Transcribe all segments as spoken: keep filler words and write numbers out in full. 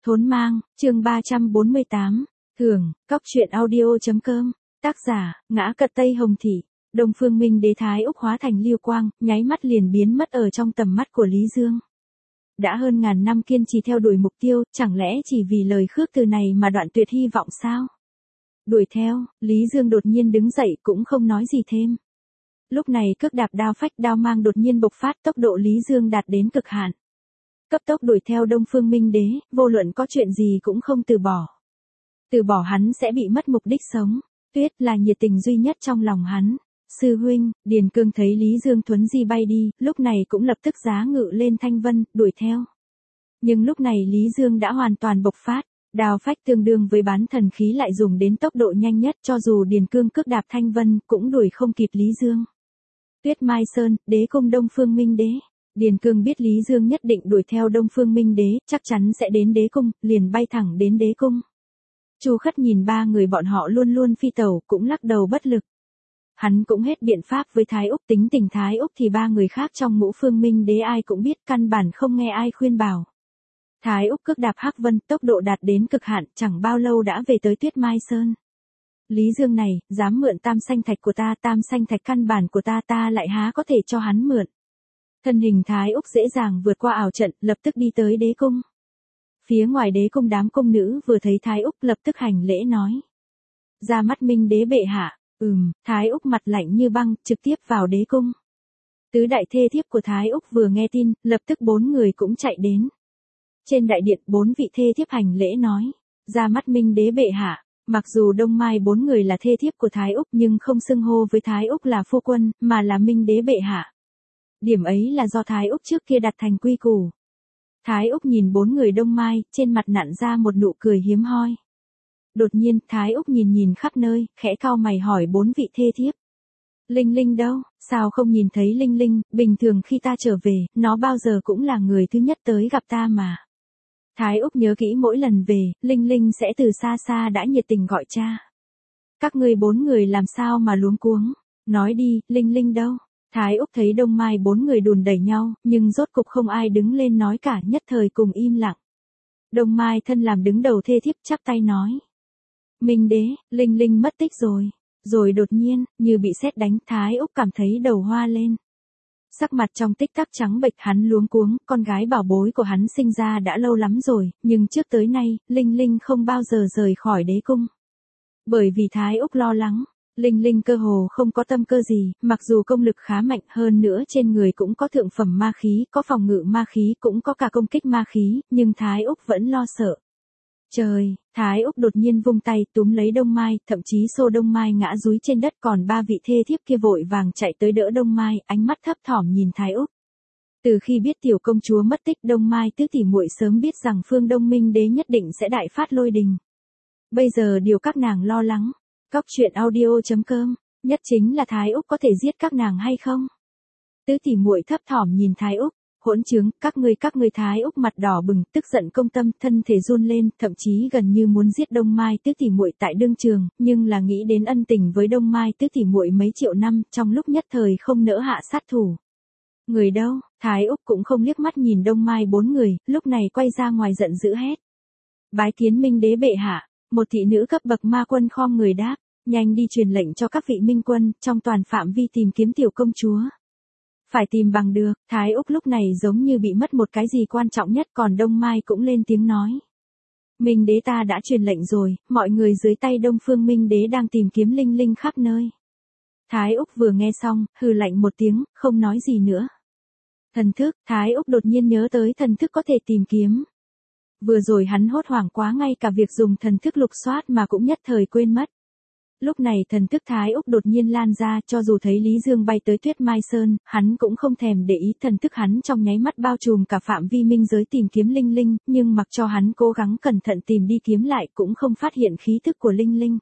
Thốn mang, chương ba trăm bốn mươi tám, Thưởng, cóc truyện audio.com, tác giả, Ngã Cật Tây Hồng Thị, Đông Phương Minh Đế Thái Úc hóa thành lưu quang, nháy mắt liền biến mất ở trong tầm mắt của Lý Dương. Đã hơn ngàn năm kiên trì theo đuổi mục tiêu, chẳng lẽ chỉ vì lời khước từ này mà đoạn tuyệt hy vọng sao? Đuổi theo, Lý Dương đột nhiên đứng dậy cũng không nói gì thêm. Lúc này cước đạp đao phách đao mang đột nhiên bộc phát, tốc độ Lý Dương đạt đến cực hạn. Cấp tốc đuổi theo Đông Phương Minh Đế, vô luận có chuyện gì cũng không từ bỏ. Từ bỏ hắn sẽ bị mất mục đích sống. Tuyết là nhiệt tình duy nhất trong lòng hắn. Sư huynh, Điền Cương thấy Lý Dương thuấn di bay đi, lúc này cũng lập tức giá ngự lên Thanh Vân, đuổi theo. Nhưng lúc này Lý Dương đã hoàn toàn bộc phát, đao phách tương đương với bán thần khí lại dùng đến tốc độ nhanh nhất, cho dù Điền Cương cước đạp Thanh Vân cũng đuổi không kịp Lý Dương. Tuyết Mai Sơn, Đế Cung Đông Phương Minh Đế. Điền Cương biết Lý Dương nhất định đuổi theo Đông Phương Minh Đế, chắc chắn sẽ đến Đế Cung, liền bay thẳng đến Đế Cung. Chu Khất nhìn ba người bọn họ luôn luôn phi tẩu, cũng lắc đầu bất lực. Hắn cũng hết biện pháp với Thái Úc, tính tình Thái Úc thì ba người khác trong ngũ Phương Minh Đế ai cũng biết, căn bản không nghe ai khuyên bảo. Thái Úc cước đạp Hắc Vân, tốc độ đạt đến cực hạn, chẳng bao lâu đã về tới Tuyết Mai Sơn. Lý Dương này, dám mượn tam sanh thạch của ta, tam sanh thạch căn bản của ta, ta lại há có thể cho hắn mượn. Thân hình Thái Úc dễ dàng vượt qua ảo trận, lập tức đi tới Đế Cung. Phía ngoài Đế Cung đám cung nữ vừa thấy Thái Úc lập tức hành lễ nói. Ra mắt Minh Đế bệ hạ. Ừm, Thái Úc mặt lạnh như băng, trực tiếp vào Đế Cung. Tứ đại thê thiếp của Thái Úc vừa nghe tin, lập tức bốn người cũng chạy đến. Trên đại điện, bốn vị thê thiếp hành lễ nói. Ra mắt Minh Đế bệ hạ. Mặc dù Đông Mai bốn người là thê thiếp của Thái Úc nhưng không xưng hô với Thái Úc là phu quân, mà là Minh Đế bệ hạ. Điểm ấy là do Thái Úc trước kia đặt thành quy củ. Thái Úc nhìn bốn người Đông Mai, trên mặt nặn ra một nụ cười hiếm hoi. Đột nhiên, Thái Úc nhìn nhìn khắp nơi, khẽ cau mày hỏi bốn vị thê thiếp. Linh Linh đâu, sao không nhìn thấy Linh Linh, bình thường khi ta trở về, nó bao giờ cũng là người thứ nhất tới gặp ta mà. Thái Úc nhớ kỹ mỗi lần về, Linh Linh sẽ từ xa xa đã nhiệt tình gọi cha. Các ngươi bốn người làm sao mà luống cuống, nói đi, Linh Linh đâu? Thái Úc thấy Đông Mai bốn người đùn đẩy nhau, nhưng rốt cục không ai đứng lên nói cả, nhất thời cùng im lặng. Đông Mai thân làm đứng đầu thê thiếp chắp tay nói. Minh Đế, Linh Linh mất tích rồi. Rồi đột nhiên, như bị sét đánh, Thái Úc cảm thấy đầu hoa lên. Sắc mặt trong tích tắc trắng bệch, hắn luống cuống, con gái bảo bối của hắn sinh ra đã lâu lắm rồi, nhưng trước tới nay, Linh Linh không bao giờ rời khỏi Đế Cung. Bởi vì Thái Úc lo lắng. Linh Linh cơ hồ không có tâm cơ gì, mặc dù công lực khá mạnh, hơn nữa trên người cũng có thượng phẩm ma khí, có phòng ngự ma khí, cũng có cả công kích ma khí, nhưng Thái Úc vẫn lo sợ. Trời, Thái Úc đột nhiên vung tay túm lấy Đông Mai, thậm chí xô Đông Mai ngã dúi trên đất, còn ba vị thê thiếp kia vội vàng chạy tới đỡ Đông Mai, ánh mắt thấp thỏm nhìn Thái Úc. Từ khi biết tiểu công chúa mất tích, Đông Mai tứ tỷ muội sớm biết rằng Phương Đông Minh Đế nhất định sẽ đại phát lôi đình. Bây giờ điều các nàng lo lắng. Cóc truyện audio.com, nhất chính là Thái Úc có thể giết các nàng hay không? Tứ tỷ muội thấp thỏm nhìn Thái Úc, hỗn trướng, các ngươi các ngươi. Thái Úc mặt đỏ bừng, tức giận công tâm, thân thể run lên, thậm chí gần như muốn giết Đông Mai tứ tỷ muội tại đương trường, nhưng là nghĩ đến ân tình với Đông Mai tứ tỷ muội mấy triệu năm, trong lúc nhất thời không nỡ hạ sát thủ. Người đâu? Thái Úc cũng không liếc mắt nhìn Đông Mai bốn người, lúc này quay ra ngoài giận dữ hét. Bái kiến Minh Đế bệ hạ. Một thị nữ cấp bậc ma quân khom người đáp, nhanh đi truyền lệnh cho các vị minh quân, trong toàn phạm vi tìm kiếm tiểu công chúa. Phải tìm bằng được, Thái Úc lúc này giống như bị mất một cái gì quan trọng nhất, còn Đông Mai cũng lên tiếng nói. Minh Đế ta đã truyền lệnh rồi, mọi người dưới tay Đông Phương Minh Đế đang tìm kiếm Linh Linh khắp nơi. Thái Úc vừa nghe xong, hừ lạnh một tiếng, không nói gì nữa. Thần thức, Thái Úc đột nhiên nhớ tới thần thức có thể tìm kiếm. Vừa rồi hắn hốt hoảng quá, ngay cả việc dùng thần thức lục soát mà cũng nhất thời quên mất. Lúc này thần thức Thái Úc đột nhiên lan ra, cho dù thấy Lý Dương bay tới Tuyết Mai Sơn, hắn cũng không thèm để ý, thần thức hắn trong nháy mắt bao trùm cả phạm vi minh giới tìm kiếm Linh Linh, nhưng mặc cho hắn cố gắng cẩn thận tìm đi kiếm lại cũng không phát hiện khí thức của Linh Linh.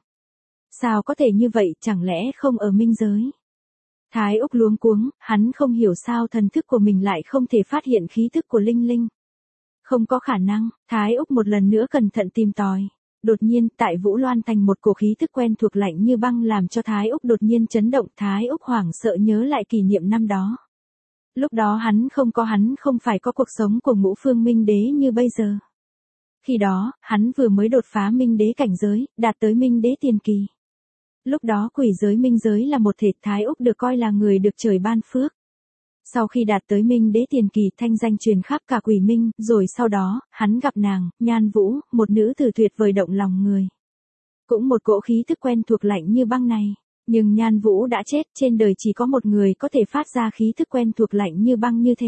Sao có thể như vậy, chẳng lẽ không ở minh giới? Thái Úc luống cuống, hắn không hiểu sao thần thức của mình lại không thể phát hiện khí thức của Linh Linh. Không có khả năng, Thái Úc một lần nữa cẩn thận tìm tòi. Đột nhiên, tại Vũ Loan Thành một cổ khí thức quen thuộc lạnh như băng làm cho Thái Úc đột nhiên chấn động. Thái Úc hoảng sợ nhớ lại kỷ niệm năm đó. Lúc đó hắn không có hắn không phải có cuộc sống của ngũ phương minh đế như bây giờ. Khi đó, hắn vừa mới đột phá minh đế cảnh giới, đạt tới minh đế tiền kỳ. Lúc đó quỷ giới minh giới là một thể, Thái Úc được coi là người được trời ban phước. Sau khi đạt tới minh đế tiền kỳ, thanh danh truyền khắp cả quỷ minh, rồi sau đó, hắn gặp nàng, Nhan Vũ, một nữ tử tuyệt vời động lòng người. Cũng một cỗ khí thức quen thuộc lạnh như băng này. Nhưng Nhan Vũ đã chết, trên đời chỉ có một người có thể phát ra khí thức quen thuộc lạnh như băng như thế.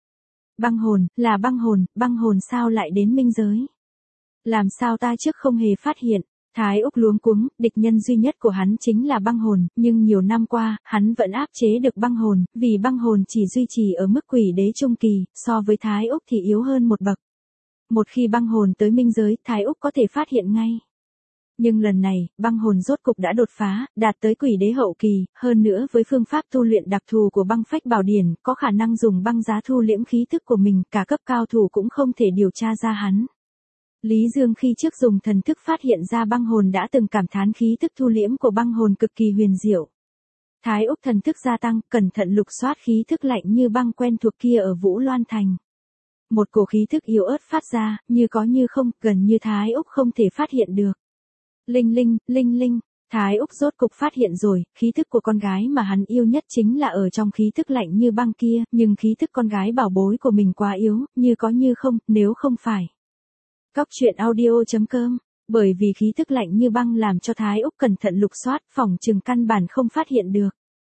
Băng hồn, là băng hồn, băng hồn sao lại đến minh giới? Làm sao ta trước không hề phát hiện? Thái Úc luống cuống, địch nhân duy nhất của hắn chính là băng hồn, nhưng nhiều năm qua, hắn vẫn áp chế được băng hồn, vì băng hồn chỉ duy trì ở mức quỷ đế trung kỳ, so với Thái Úc thì yếu hơn một bậc. Một khi băng hồn tới minh giới, Thái Úc có thể phát hiện ngay. Nhưng lần này, băng hồn rốt cục đã đột phá, đạt tới quỷ đế hậu kỳ, hơn nữa với phương pháp tu luyện đặc thù của băng phách bảo điển, có khả năng dùng băng giá thu liễm khí thức của mình, cả cấp cao thủ cũng không thể điều tra ra hắn. Lý Dương khi trước dùng thần thức phát hiện ra băng hồn đã từng cảm thán khí thức thu liễm của băng hồn cực kỳ huyền diệu. Thái Úc thần thức gia tăng, cẩn thận lục soát khí thức lạnh như băng quen thuộc kia ở Vũ Loan Thành. Một cổ khí thức yếu ớt phát ra, như có như không, gần như Thái Úc không thể phát hiện được. Linh linh, linh linh, Thái Úc rốt cục phát hiện rồi, khí thức của con gái mà hắn yêu nhất chính là ở trong khí thức lạnh như băng kia, nhưng khí thức con gái bảo bối của mình quá yếu, như có như không, nếu không phải. Cóc truyện audio chấm com, bởi vì khí thức lạnh như băng làm cho Thái Úc cẩn thận lục soát, phỏng chừng căn bản không phát hiện được.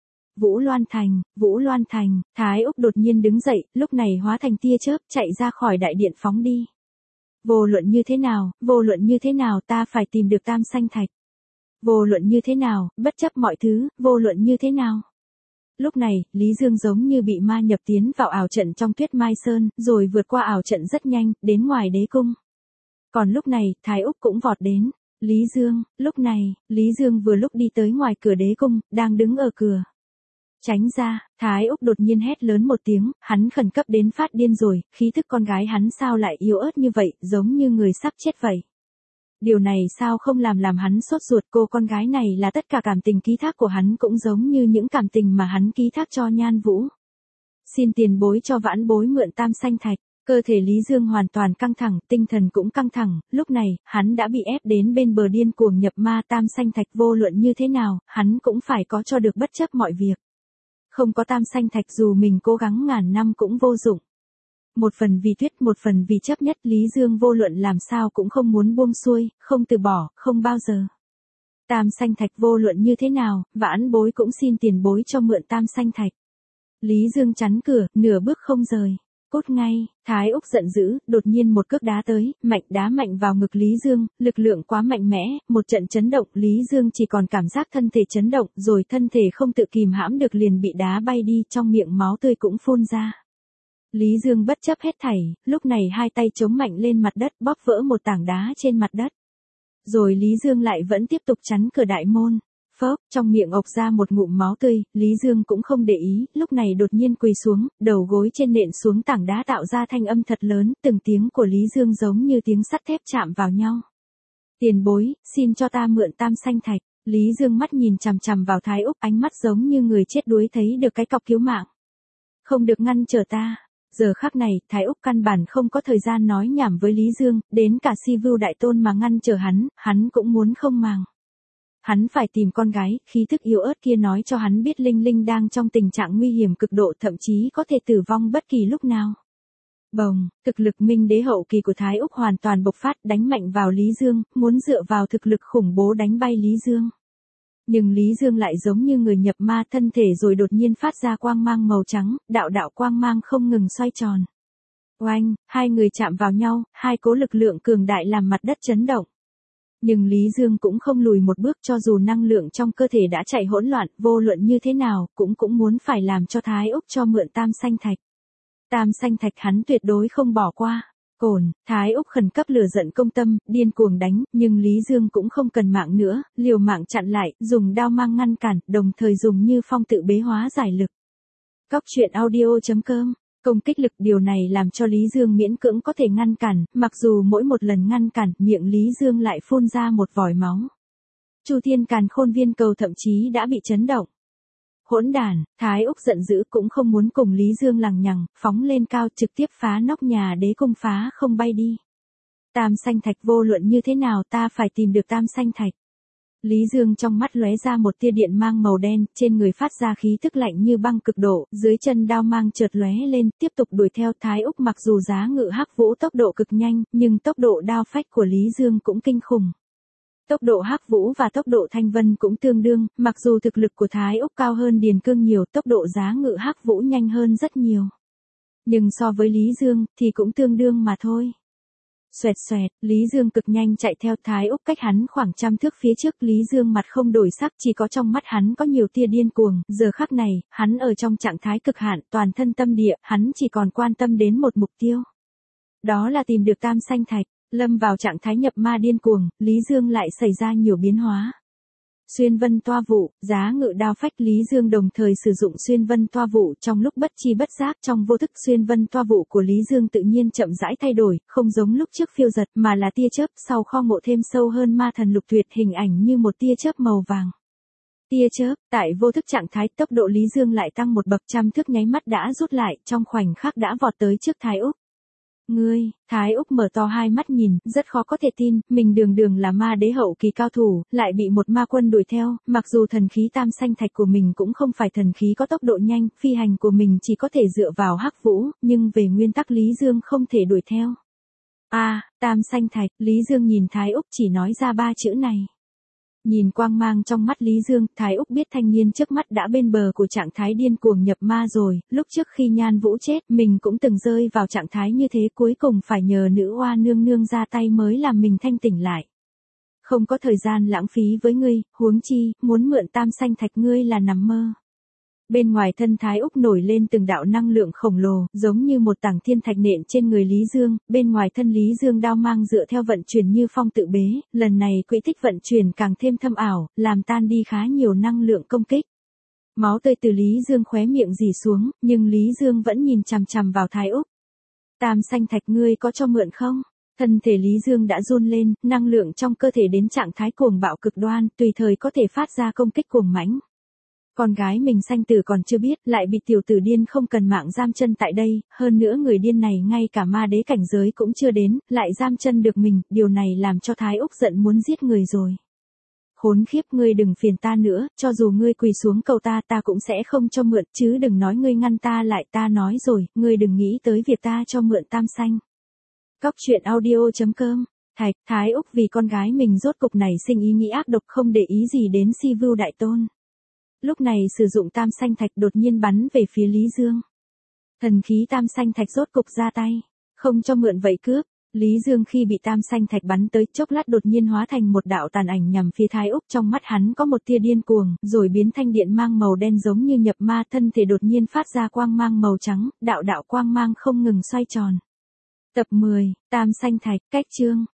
Vũ Loan Thành, Vũ Loan Thành, Thái Úc đột nhiên đứng dậy, lúc này hóa thành tia chớp, chạy ra khỏi đại điện phóng đi. Vô luận như thế nào, vô luận như thế nào ta phải tìm được Tam Sanh Thạch. Vô luận như thế nào, bất chấp mọi thứ, vô luận như thế nào. Lúc này, Lý Dương giống như bị ma nhập tiến vào ảo trận trong Tuyết Mai Sơn, rồi vượt qua ảo trận rất nhanh, đến ngoài đế cung. Còn lúc này, Thái Úc cũng vọt đến. Lý Dương, lúc này, Lý Dương vừa lúc đi tới ngoài cửa đế cung, đang đứng ở cửa. Tránh ra, Thái Úc đột nhiên hét lớn một tiếng, hắn khẩn cấp đến phát điên rồi, khí thức con gái hắn sao lại yếu ớt như vậy, giống như người sắp chết vậy. Điều này sao không làm làm hắn sốt ruột, cô con gái này là tất cả cảm tình ký thác của hắn cũng giống như những cảm tình mà hắn ký thác cho Nhan Vũ. Xin tiền bối cho vãn bối mượn Tam Sanh Thạch. Cơ thể Lý Dương hoàn toàn căng thẳng, tinh thần cũng căng thẳng, lúc này, hắn đã bị ép đến bên bờ điên cuồng nhập ma Tam Sanh Thạch, vô luận như thế nào, hắn cũng phải có cho được bất chấp mọi việc. Không có Tam Sanh Thạch dù mình cố gắng ngàn năm cũng vô dụng. Một phần vì tuyết, một phần vì chấp nhất, Lý Dương vô luận làm sao cũng không muốn buông xuôi, không từ bỏ, không bao giờ. Tam Sanh Thạch vô luận như thế nào, vãn bối cũng xin tiền bối cho mượn Tam Sanh Thạch. Lý Dương chắn cửa, nửa bước không rời. Cốt ngay, Thái Úc giận dữ, đột nhiên một cước đá tới, mạnh đá mạnh vào ngực Lý Dương, lực lượng quá mạnh mẽ, một trận chấn động, Lý Dương chỉ còn cảm giác thân thể chấn động, rồi thân thể không tự kìm hãm được liền bị đá bay đi, trong miệng máu tươi cũng phun ra. Lý Dương bất chấp hết thảy, lúc này hai tay chống mạnh lên mặt đất, bóp vỡ một tảng đá trên mặt đất. Rồi Lý Dương lại vẫn tiếp tục chắn cửa đại môn. Phốc, trong miệng ộc ra một ngụm máu tươi, Lý Dương cũng không để ý, lúc này đột nhiên quỳ xuống, đầu gối trên nện xuống tảng đá tạo ra thanh âm thật lớn, từng tiếng của Lý Dương giống như tiếng sắt thép chạm vào nhau. Tiền bối, xin cho ta mượn Tam Sanh Thạch. Lý Dương mắt nhìn chằm chằm vào Thái Úc, ánh mắt giống như người chết đuối thấy được cái cọc cứu mạng. Không được ngăn trở ta. Giờ khắc này, Thái Úc căn bản không có thời gian nói nhảm với Lý Dương, đến cả Si Vưu Đại Tôn mà ngăn trở hắn, hắn cũng muốn không màng. Hắn phải tìm con gái, khí thức yếu ớt kia nói cho hắn biết Linh Linh đang trong tình trạng nguy hiểm cực độ, thậm chí có thể tử vong bất kỳ lúc nào. Bồng, thực lực minh đế hậu kỳ của Thái Úc hoàn toàn bộc phát, đánh mạnh vào Lý Dương, muốn dựa vào thực lực khủng bố đánh bay Lý Dương. Nhưng Lý Dương lại giống như người nhập ma, thân thể rồi đột nhiên phát ra quang mang màu trắng, đạo đạo quang mang không ngừng xoay tròn. Oanh, hai người chạm vào nhau, hai cố lực lượng cường đại làm mặt đất chấn động. Nhưng Lý Dương cũng không lùi một bước, cho dù năng lượng trong cơ thể đã chạy hỗn loạn, vô luận như thế nào, cũng cũng muốn phải làm cho Thái Úc cho mượn Tam Sanh Thạch. Tam Sanh Thạch hắn tuyệt đối không bỏ qua. Cồn, Thái Úc khẩn cấp lửa giận công tâm, điên cuồng đánh, nhưng Lý Dương cũng không cần mạng nữa, liều mạng chặn lại, dùng đao mang ngăn cản, đồng thời dùng Như Phong tự bế hóa giải lực. Cóc truyện audio chấm com, công kích lực, điều này làm cho Lý Dương miễn cưỡng có thể ngăn cản, mặc dù mỗi một lần ngăn cản, miệng Lý Dương lại phun ra một vòi máu. Chu Thiên Càn Khôn Viên Cầu thậm chí đã bị chấn động. Hỗn đản, Thái Úc giận dữ cũng không muốn cùng Lý Dương lằng nhằng, phóng lên cao trực tiếp phá nóc nhà đế cung phá không bay đi. Tam xanh thạch vô luận như thế nào ta phải tìm được tam xanh thạch. Lý Dương trong mắt lóe ra một tia điện mang màu đen, trên người phát ra khí tức lạnh như băng cực độ, dưới chân đao mang chợt lóe lên, tiếp tục đuổi theo Thái Úc. Mặc dù giá ngự hắc vũ tốc độ cực nhanh, nhưng tốc độ đao phách của Lý Dương cũng kinh khủng. Tốc độ hắc vũ và tốc độ thanh vân cũng tương đương, mặc dù thực lực của Thái Úc cao hơn Điền Cương nhiều, tốc độ giá ngự hắc vũ nhanh hơn rất nhiều. Nhưng so với Lý Dương, thì cũng tương đương mà thôi. Xoẹt xoẹt, Lý Dương cực nhanh chạy theo Thái Úc cách hắn khoảng trăm thước phía trước. Lý Dương mặt không đổi sắc, chỉ có trong mắt hắn có nhiều tia điên cuồng. Giờ khắc này, hắn ở trong trạng thái cực hạn, toàn thân tâm địa, hắn chỉ còn quan tâm đến một mục tiêu. Đó là tìm được tam xanh thạch. Lâm vào trạng thái nhập ma điên cuồng, Lý Dương lại xảy ra nhiều biến hóa. Xuyên vân toa vụ, giá ngự đao phách. Lý Dương đồng thời sử dụng xuyên vân toa vụ, trong lúc bất chi bất giác, trong vô thức xuyên vân toa vụ của Lý Dương tự nhiên chậm rãi thay đổi, không giống lúc trước phiêu giật mà là tia chớp, sau kho ngộ thêm sâu hơn ma thần lục tuyệt, hình ảnh như một tia chớp màu vàng. Tia chớp, tại vô thức trạng thái, tốc độ Lý Dương lại tăng một bậc, trăm thước nháy mắt đã rút lại, trong khoảnh khắc đã vọt tới trước Thái Úc. Ngươi, Thái Úc mở to hai mắt nhìn, rất khó có thể tin, mình đường đường là ma đế hậu kỳ cao thủ, lại bị một ma quân đuổi theo, mặc dù thần khí tam xanh thạch của mình cũng không phải thần khí có tốc độ nhanh, phi hành của mình chỉ có thể dựa vào hắc vũ, nhưng về nguyên tắc Lý Dương không thể đuổi theo. A, à, tam xanh thạch, Lý Dương nhìn Thái Úc chỉ nói ra ba chữ này. Nhìn quang mang trong mắt Lý Dương, Thái Úc biết thanh niên trước mắt đã bên bờ của trạng thái điên cuồng nhập ma rồi, lúc trước khi Nhan Vũ chết, mình cũng từng rơi vào trạng thái như thế, cuối cùng phải nhờ nữ oa nương nương ra tay mới làm mình thanh tỉnh lại. Không có thời gian lãng phí với ngươi, huống chi, muốn mượn tam xanh thạch ngươi là nằm mơ. Bên ngoài thân Thái Úc nổi lên từng đạo năng lượng khổng lồ, giống như một tảng thiên thạch nện trên người Lý Dương, bên ngoài thân Lý Dương đao mang dựa theo vận chuyển như phong tự bế, lần này quỹ tích vận chuyển càng thêm thâm ảo, làm tan đi khá nhiều năng lượng công kích. Máu tươi từ Lý Dương khóe miệng rỉ xuống, nhưng Lý Dương vẫn nhìn chằm chằm vào Thái Úc. Tam xanh thạch ngươi có cho mượn không? Thân thể Lý Dương đã run lên, năng lượng trong cơ thể đến trạng thái cuồng bạo cực đoan, tùy thời có thể phát ra công kích cuồng mãnh. Con gái mình sanh tử còn chưa biết, lại bị tiểu tử điên không cần mạng giam chân tại đây, hơn nữa người điên này ngay cả ma đế cảnh giới cũng chưa đến, lại giam chân được mình, điều này làm cho Thái Úc giận muốn giết người rồi. Khốn khiếp, ngươi đừng phiền ta nữa, cho dù ngươi quỳ xuống cầu ta, ta cũng sẽ không cho mượn, chứ đừng nói ngươi ngăn ta lại, ta nói rồi, ngươi đừng nghĩ tới việc ta cho mượn tam xanh. Cóc truyện audio chấm com. Thạch, Thái Úc vì con gái mình rốt cục này sinh ý nghĩ ác độc, không để ý gì đến Si Vưu đại tôn. Lúc này sử dụng tam xanh thạch đột nhiên bắn về phía Lý Dương. Thần khí tam xanh thạch rốt cục ra tay, không cho mượn vậy cướp. Lý Dương khi bị tam xanh thạch bắn tới, chốc lát đột nhiên hóa thành một đạo tàn ảnh nhằm phía Thái Úc, trong mắt hắn có một tia điên cuồng, rồi biến thanh điện mang màu đen giống như nhập ma, thân thể đột nhiên phát ra quang mang màu trắng, đạo đạo quang mang không ngừng xoay tròn. Tập mười, tam xanh thạch, cách chương.